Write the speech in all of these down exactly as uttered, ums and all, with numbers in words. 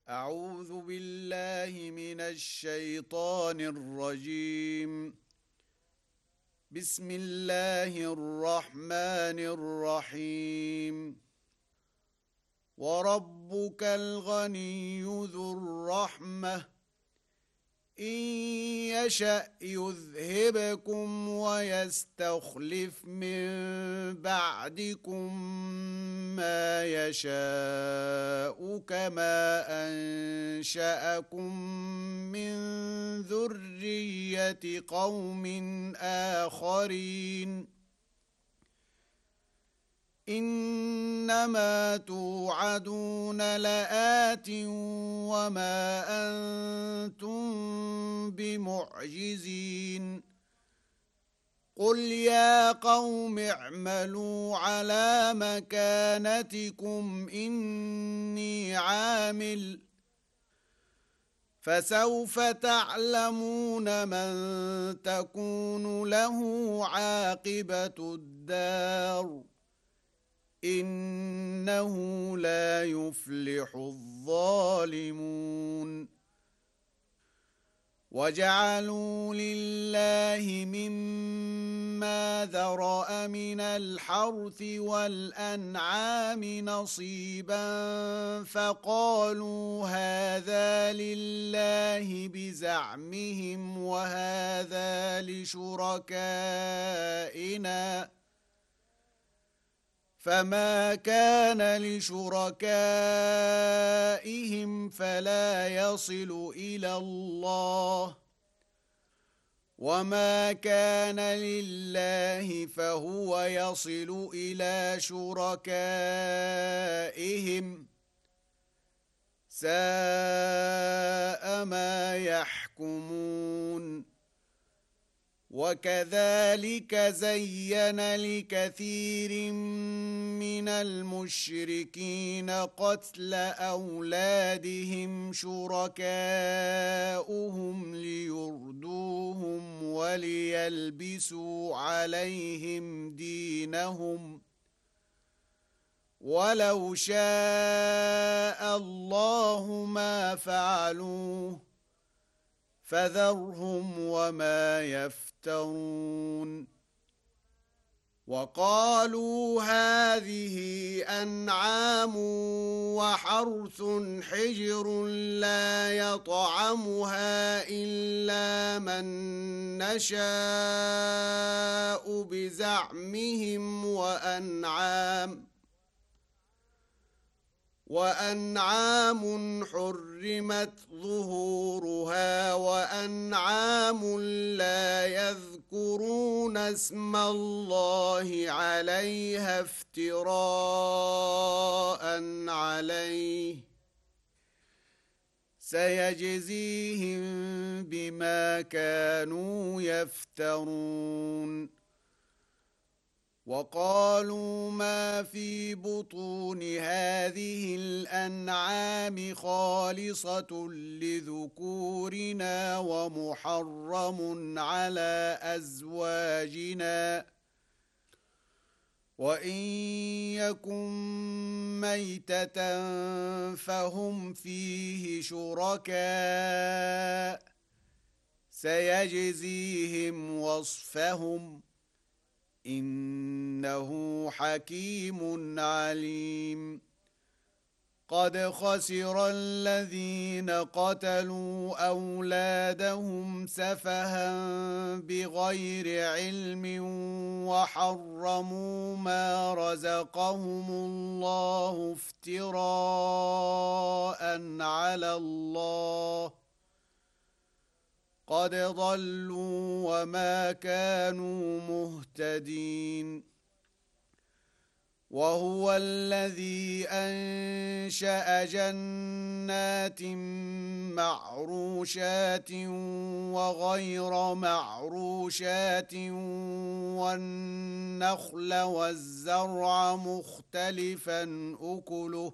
أعوذ بالله من الشيطان الرجيم. بسم الله الرحمن الرحيم. وربك الغني ذو الرحمة إن يشأ يذهبكم ويستخلف من بعدكم ما يشاء كما أنشأكم من ذرية قوم آخرين. إنما توعدون لآت وما أنتم بمعجزين. قل يا قوم اعملوا على مكانتكم إني عامل فسوف تعلمون من تكون له عاقبة الدار إنه لا يفلح الظالمون. وجعلوا لله مما ذرأ من الحرث والأنعام نصيبا فقالوا هذا لله بزعمهم وهذا لشركائنا فما كان لشركائهم فلا يصل إلى الله وما كان لله فهو يصل إلى شركائهم ساء ما يحكمون. وكذلك زين لكثير من المشركين قتل أولادهم شركاؤهم ليردوهم وليلبسوا عليهم دينهم ولو شاء الله ما فعلوه فذرهم وما يفترون. وقالوا هذه أنعام وحرث حجر لا يطعمها إلا من نشاء بزعمهم وأنعام وأنعام حرمت ظهورها وأنعام لا يذكرون اسم الله عليها افتراء عليه سيجزيهم بما كانوا يفترون. وقالوا ما في بطون هذه الأنعام خالصة لذكورنا ومحرم على أزواجنا وإن يكن ميتة فهم فيه شركاء سيجزيهم وصفهم إنه حكيم عليم. قد خسر الذين قتلوا أولادهم سفها بغير علم وحرموا ما رزقهم الله افتراء على الله قد ضلوا وما كانوا مهتدين. وهو الذي أنشأ جنات معروشات وغير معروشات والنخل والزرع مختلفا أكله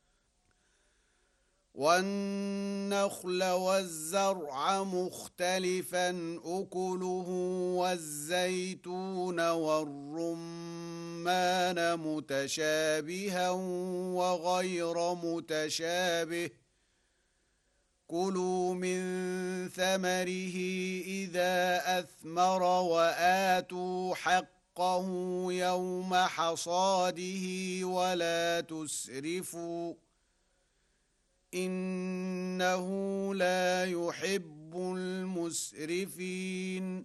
والنخل والزرع مختلفا أكله والزيتون والرمان متشابها وغير متشابه كلوا من ثمره إذا أثمر وآتوا حقه يوم حصاده ولا تسرفوا إنه لا يحب المسرفين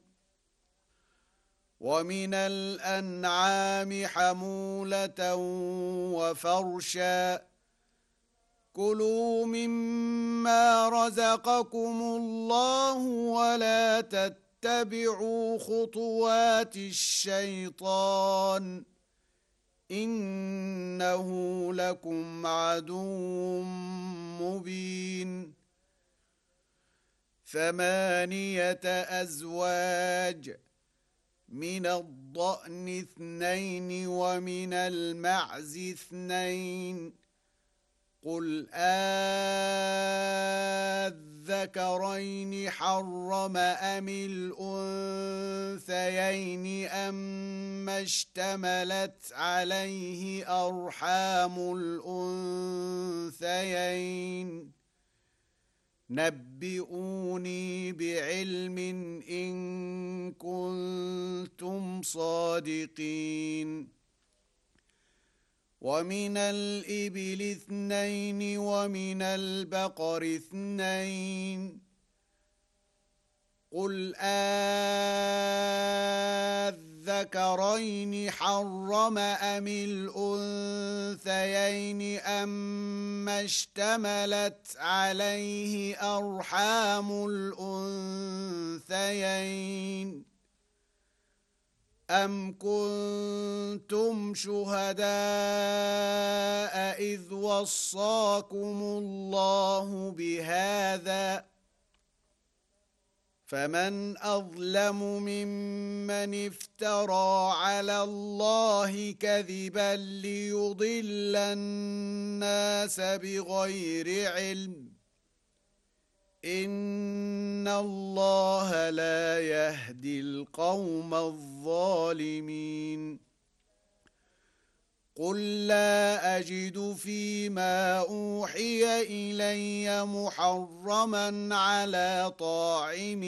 ومن الأنعام حمولة وفرشا كلوا مما رزقكم الله ولا تتبعوا خطوات الشيطان إنه لكم عدو مبين ثمانية أزواج من الضأن اثنين ومن المعز اثنين قل آذكرين حرم أم الأنثيين أما اشتملت عليه أرحام الأنثيين نبئوني بعلم إن كنتم صادقين ومن الإبل اثنين ومن البقر اثنين قل آذكرين حرم أم الأنثيين أما اشتملت عليه أرحام الأنثيين أم كنتم شهداء إذ وصاكم الله بهذا فمن أظلم ممن افترى على الله كذبا ليضل الناس بغير علم إن الله لا يهدي القوم الظالمين قل لا أجد فيما أوحي إلي محرما على طاعم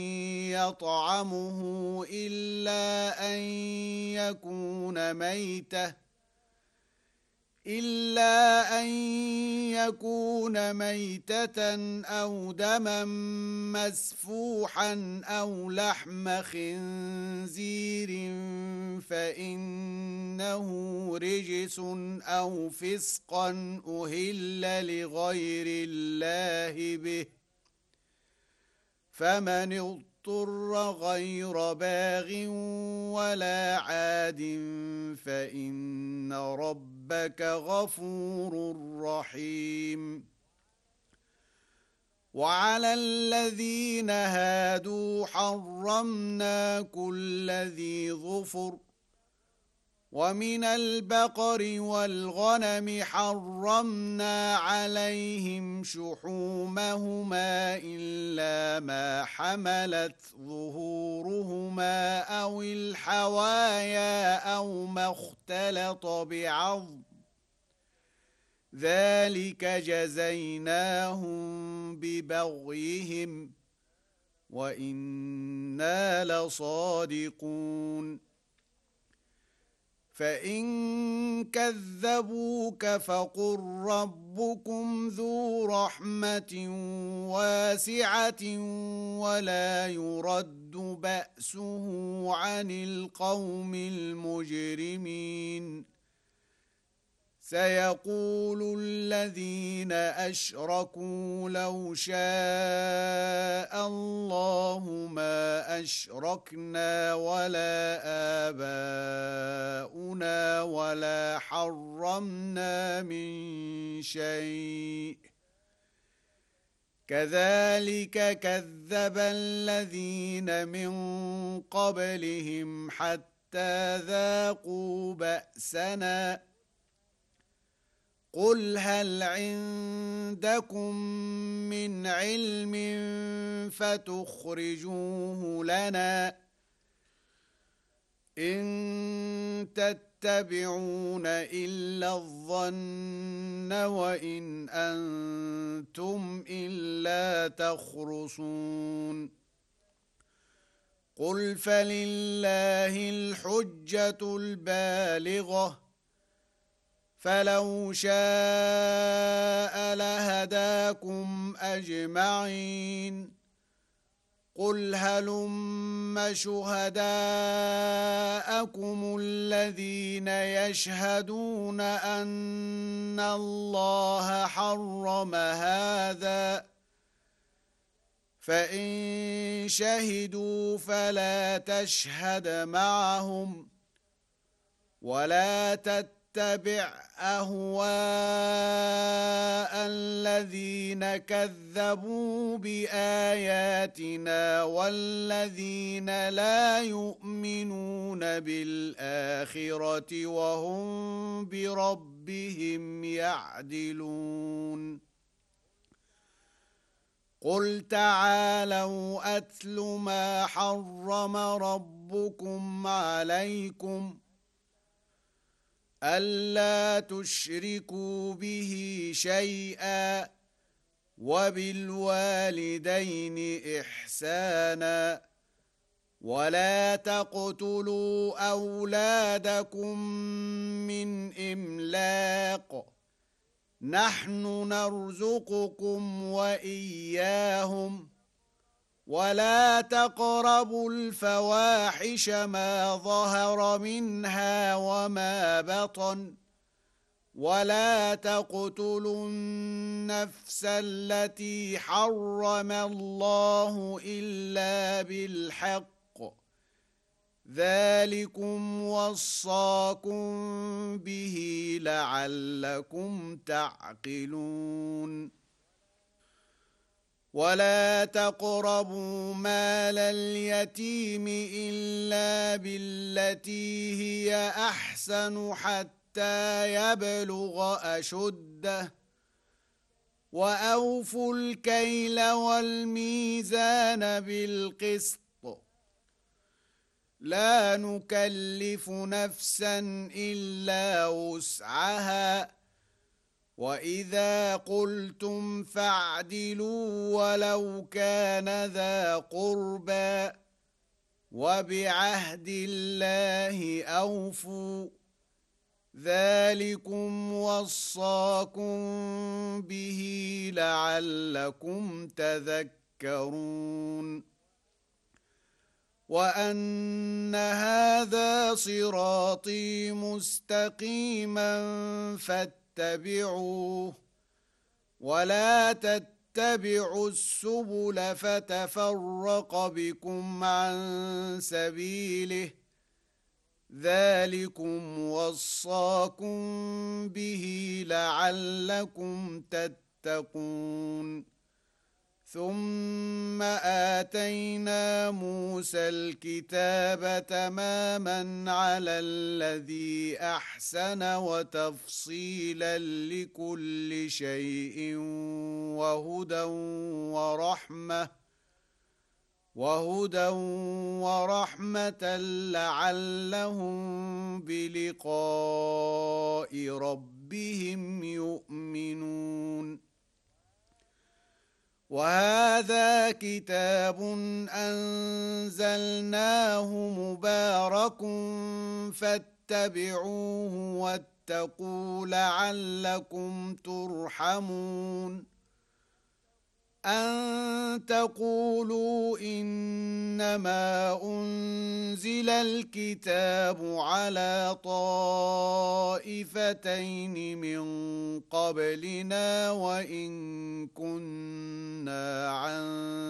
يطعمه إلا أن يكون ميتة إلا أن يكون ميتة أو دما مسفوحا أو لحم خنزير فإنه رجس أو فسقا أهل لغير الله به فمن اضطر غير باغ ولا عاد فإن ربك غفور رحيم وعلى الذين هادوا حرمنا كل ذي ظفر ومن البقر والغنم حرمنا عليهم شحومهما إلا ما حملت ظهورهما أو الحوايا أو ما اختلط بعظم ذلك جزيناهم ببغيهم وإنا لصادقون فإن كذبوك فقل ربكم ذو رحمة واسعة ولا يرد بأسه عن القوم المجرمين سيقول الذين أشركوا لو شاء الله ما أشركنا ولا آباؤنا ولا حرمنا من شيء كذلك كذب الذين من قبلهم حتى ذاقوا بأسنا قل هل عندكم من علم فتخرجوه لنا إن تتبعون إلا الظن وإن أنتم إلا لا تخرصون قل فلله الحجة البالغة فلو شاء لهداكم أجمعين قل هلم شهداءكم الذين يشهدون أن الله حرم هذا فإن شهدوا فلا تشهد معهم ولا تتبع أهواء الذين كذبوا بآياتنا والذين لا يؤمنون بالآخرة وهم بربهم يعدلون قل تعالوا أتل ما حرم ربكم عليكم ألا تشركوا به شيئا وبالوالدين إحسانا ولا تقتلوا أولادكم من إملاق نحن نرزقكم وإياهم ولا تقربوا الفواحش ما ظهر منها وما بطن ولا تقتلوا النفس التي حرم الله إلا بالحق ذلكم وصاكم به لعلكم تعقلون ولا تقربوا مال اليتيم إلا بالتي هي أحسن حتى يبلغ أشده وأوفوا الكيل والميزان بالقسط لا نكلف نفسا إلا وسعها وإذا قلتم فاعدلوا ولو كان ذا قربى وبعهد الله أوفوا ذلكم وصاكم به لعلكم تذكرون وأن هذا صراطي مستقيما فاتبعوه ولا تتبعوا السبل فتفرق بكم عن سبيله ذلكم وصاكم به لعلكم تتقون ثم آتينا موسى الكتاب تماما على الذي أحسن وتفصيلا لكل شيء وهدى ورحمة وهدى ورحمة لعلهم بلقاء ربهم يؤمنون وهذا كتاب أنزلناه مبارك فاتبعوه واتقوا لعلكم ترحمون أن تقولوا إنما أنزل الكتاب على طائفتين من قبلنا وإن كنا عن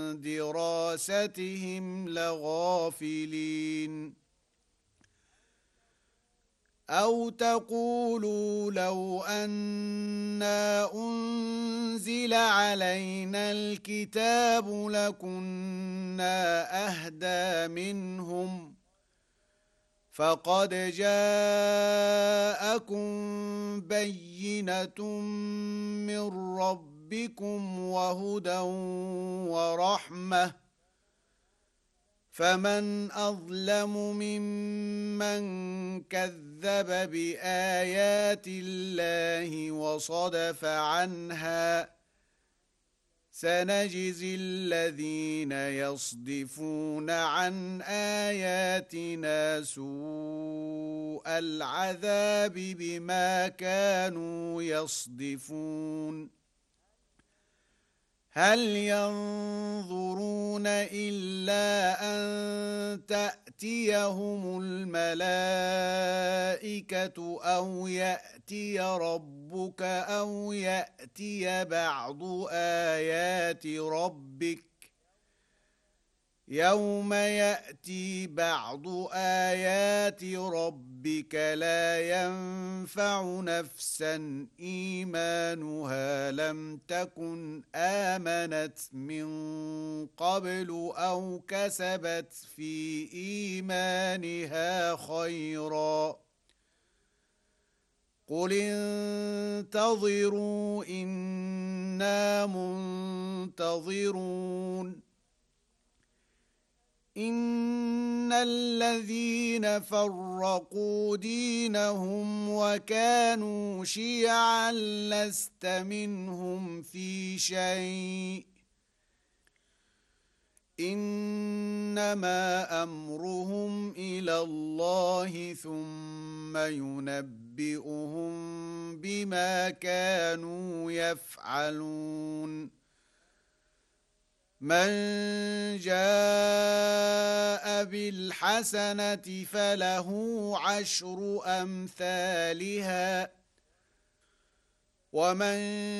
دراستهم لغافلين أو تقولوا لو أنا أنزل علينا الكتاب لكنا أهدى منهم فقد جاءكم بينة من ربكم وهدى ورحمة فمن أظلم ممن كذب بآيات الله وصدف عنها سنجزي الذين يصدفون عن آياتنا سوء العذاب بما كانوا يصدفون هل ينظرون إلا أن تأتيهم الملائكة أو يأتي ربك أو يأتي بعض آيات ربك يوم يأتي بعض آيات ربك لا ينفع نفسا إيمانها لم تكن آمنت من قبل أو كسبت في إيمانها خيرا قل انتظروا إنا منتظرون إن الذين فرقوا دينهم وكانوا شيعا لست منهم في شيء إنما أمرهم إلى الله ثم ينبئهم بما كانوا يفعلون من جاء بالحسنة فله عشر أمثالها ومن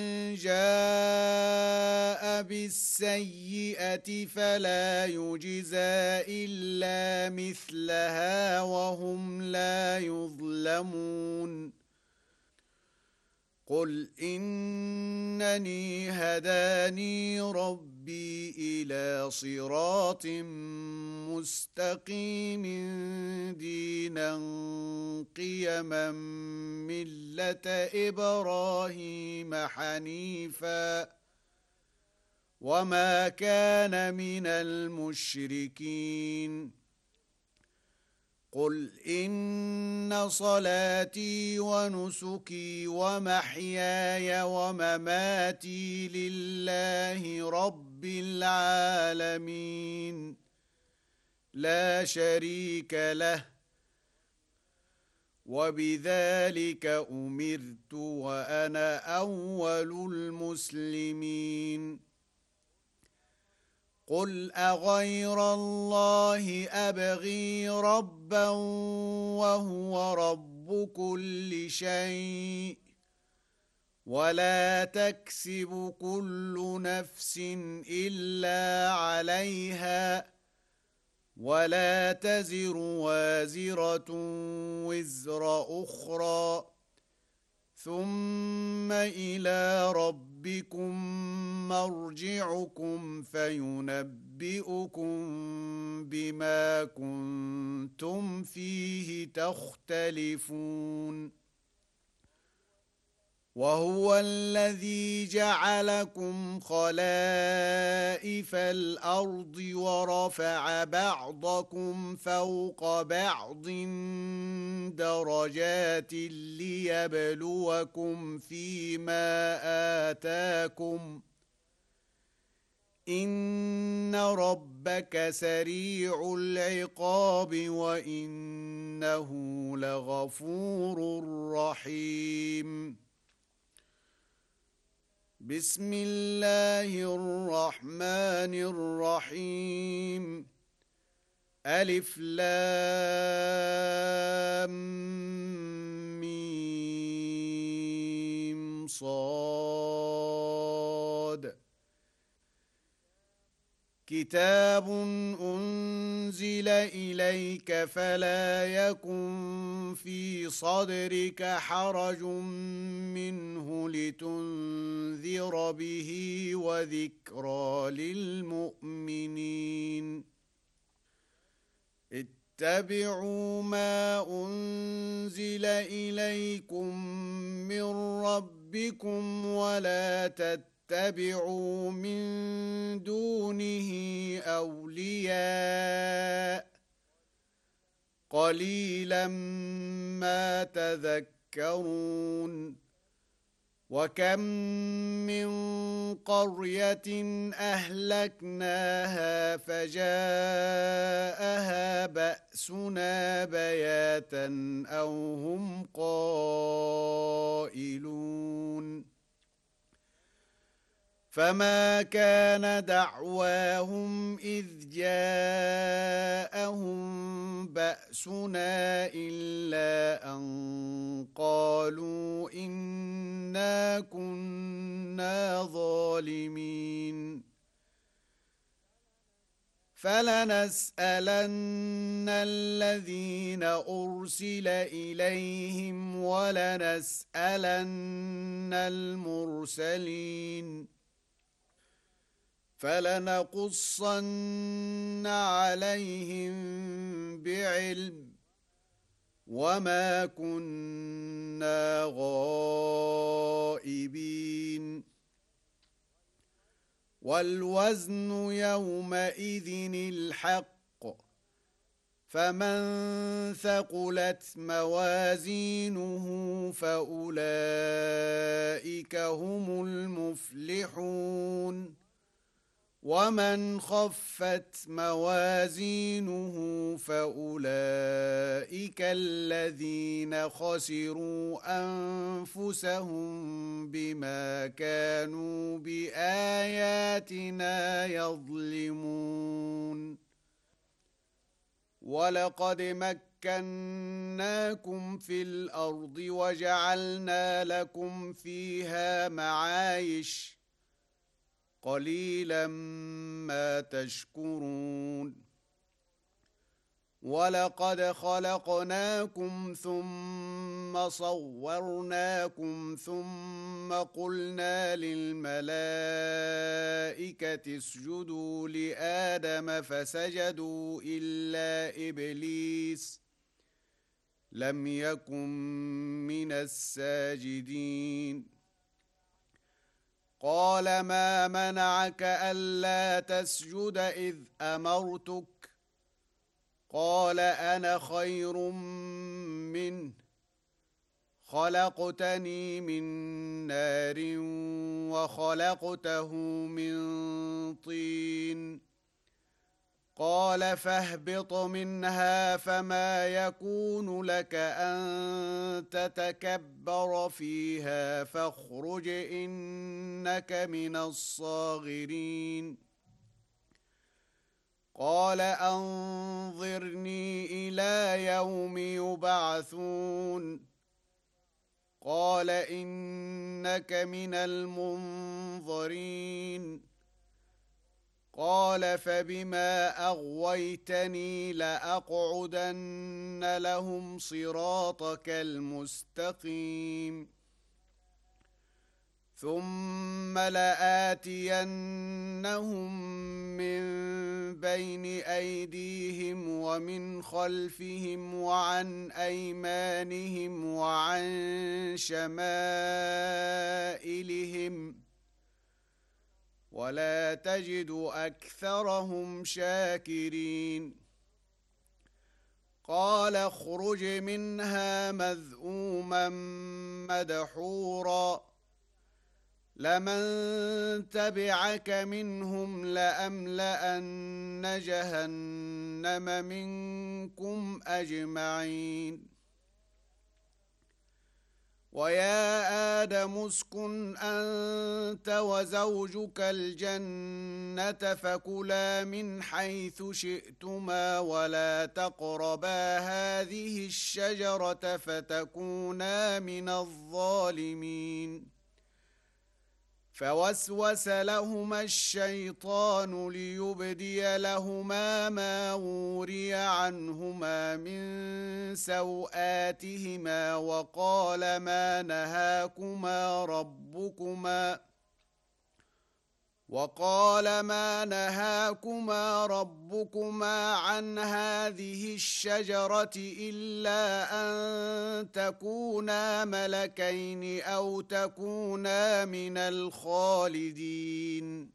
جاء بالسيئة فلا يجزى إلا مثلها وهم لا يظلمون قل إنني هداني ربي إلى صراط مستقيم دينا قيما ملة إبراهيم حنيفا وما كان من المشركين قل إن صلاتي ونسكي ومحياي ومماتي لله رب العالمين لا شريك له وبذلك أمرت وأنا أول المسلمين قل أغير الله أبغي ربا وهو رب كل شيء ولا تكسب كل نفس إلا عليها ولا تزر وازرة وزر أخرى ثم إلى ربكم مرجعكم فينبئكم بما كنتم فيه تختلفون وهو الذي جعلكم خلائف الأرض ورفع بعضكم فوق بعض درجات ليبلوكم فيما آتاكم إن ربك سريع العقاب وإنه لغفور رحيم بسم الله الرحمن الرحيم ألف لام ميم صاد كتاب أنزل إليك فلا يكن في صدرك حرج منه لتنذر به وذكرى للمؤمنين اتبعوا ما أنزل إليكم من ربكم ولا تتبعوا اتبعوا من دونه أولياء قليلا ما تذكرون وكم من قرية أهلكناها فجاءها بأسنا بياتا أو هم قائلون فما كان دعواهم إذ جاءهم بأسنا إلا أن قالوا إنا كنا ظالمين فلنسألن الذين أرسل إليهم ولنسألن المرسلين فلنقصن عليهم بعلم وما كنا غائبين والوزن يومئذ الحق فمن ثقلت موازينه فأولئك هم المفلحون ومن خفت موازينه فأولئك الذين خسروا أنفسهم بما كانوا بآياتنا يظلمون ولقد مكناكم في الأرض وجعلنا لكم فيها معايش قليلا ما تشكرون ولقد خلقناكم ثم صورناكم ثم قلنا للملائكة اسجدوا لآدم فسجدوا إلا إبليس لم يكن من الساجدين قال ما منعك ألا تسجد إذ أمرتك قال أنا خير منه خلقتني من نار وخلقته من طين قال فاهبط منها فما يكون لك أن تتكبر فيها فاخرج إنك من الصاغرين قال أنظرني إلى يوم يبعثون قال إنك من المنظرين قال فبما أغويتني لأقعدن لهم صراطك المستقيم ثم لآتينهم من بين أيديهم ومن خلفهم وعن أيمانهم وعن شمائلهم ولا تجد أكثرهم شاكرين قال اخرج منها مذءوما مدحورا لمن تبعك منهم لأملأن جهنم منكم أجمعين ويا آدم اسكن أنت وزوجك الجنة فكلا من حيث شئتما ولا تقربا هذه الشجرة فتكونا من الظالمين فوسوس لهما الشيطان ليبدي لهما ما وري عنهما من سوآتهما وقال ما نهاكما ربكما وقال ما نهاكما ربكما عن هذه الشجرة إلا أن تكونا ملكين أو تكونا من الخالدين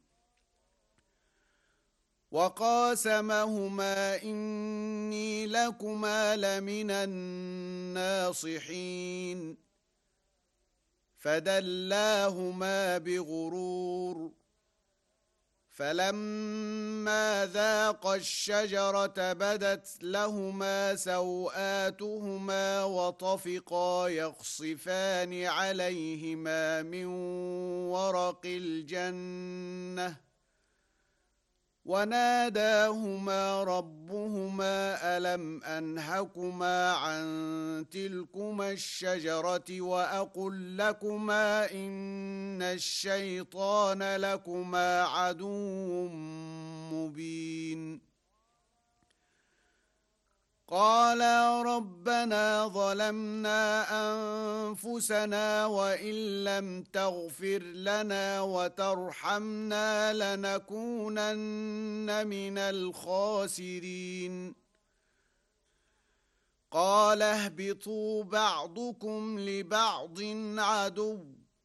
وقاسمهما إني لكما لمن الناصحين فدلاهما بغرور فلما ذاقا الشجرة بدت لهما سوآتهما وطفقا يخصفان عليهما من ورق الجنة وناداهما ربهما ألم أنهكما عن تلكما الشجرة وأقل لكما إن الشيطان لكما عدو مبين قالا ربنا ظلمنا أنفسنا وإن لم تغفر لنا وترحمنا لنكونن من الخاسرين قال اهبطوا بعضكم لبعض عدو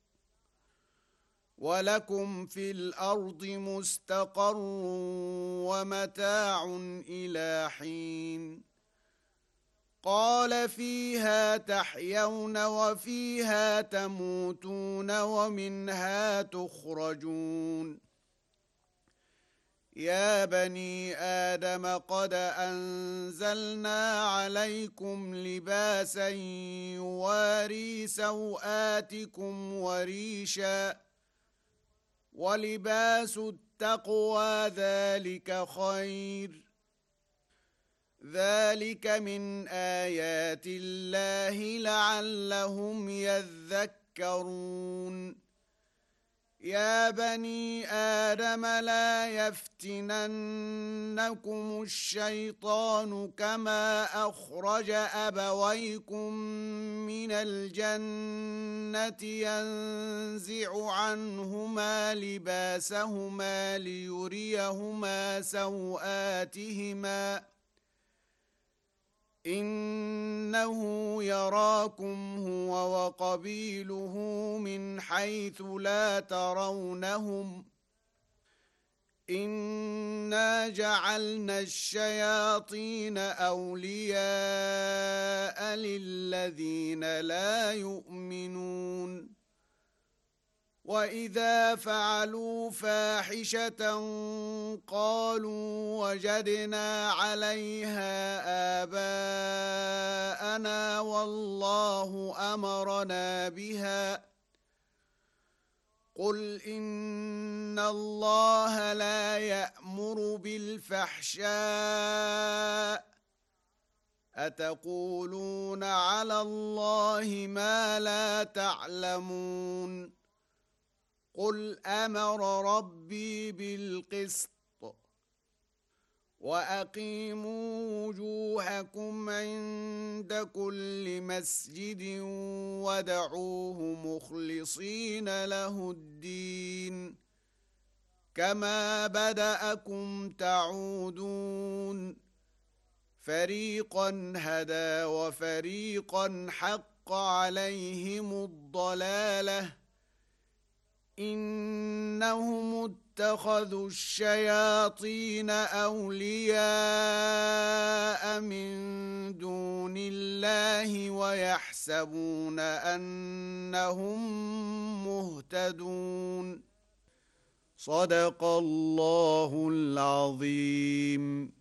ولكم في الأرض مستقر ومتاع إلى حين قال فيها تحيون وفيها تموتون ومنها تخرجون يا بني آدم قد أنزلنا عليكم لباسا يواري سوآتكم وريشا ولباس التقوى ذلك خير ذلك من آيات الله لعلهم يذكرون يا بني آدم لا يفتننكم الشيطان كما أخرج أبويكم من الجنة ينزع عنهما لباسهما ليريهما سوآتهما إنه يراكم هو وقبيله من حيث لا ترونهم إنا جعلنا الشياطين أولياء للذين لا يؤمنون وإذا فعلوا فاحشة قالوا وجدنا عليها آباءنا والله أمرنا بها قل إن الله لا يأمر بالفحشاء أتقولون على الله ما لا تعلمون قل أمر ربي بالقسط وأقيموا وجوهكم عند كل مسجد ودعوه مخلصين له الدين كما بدأكم تعودون فريقا هدى وفريقا حق عليهم الضلالة إنهم اتخذوا الشياطين أولياء من دون الله ويحسبون أنهم مهتدون صدق الله العظيم.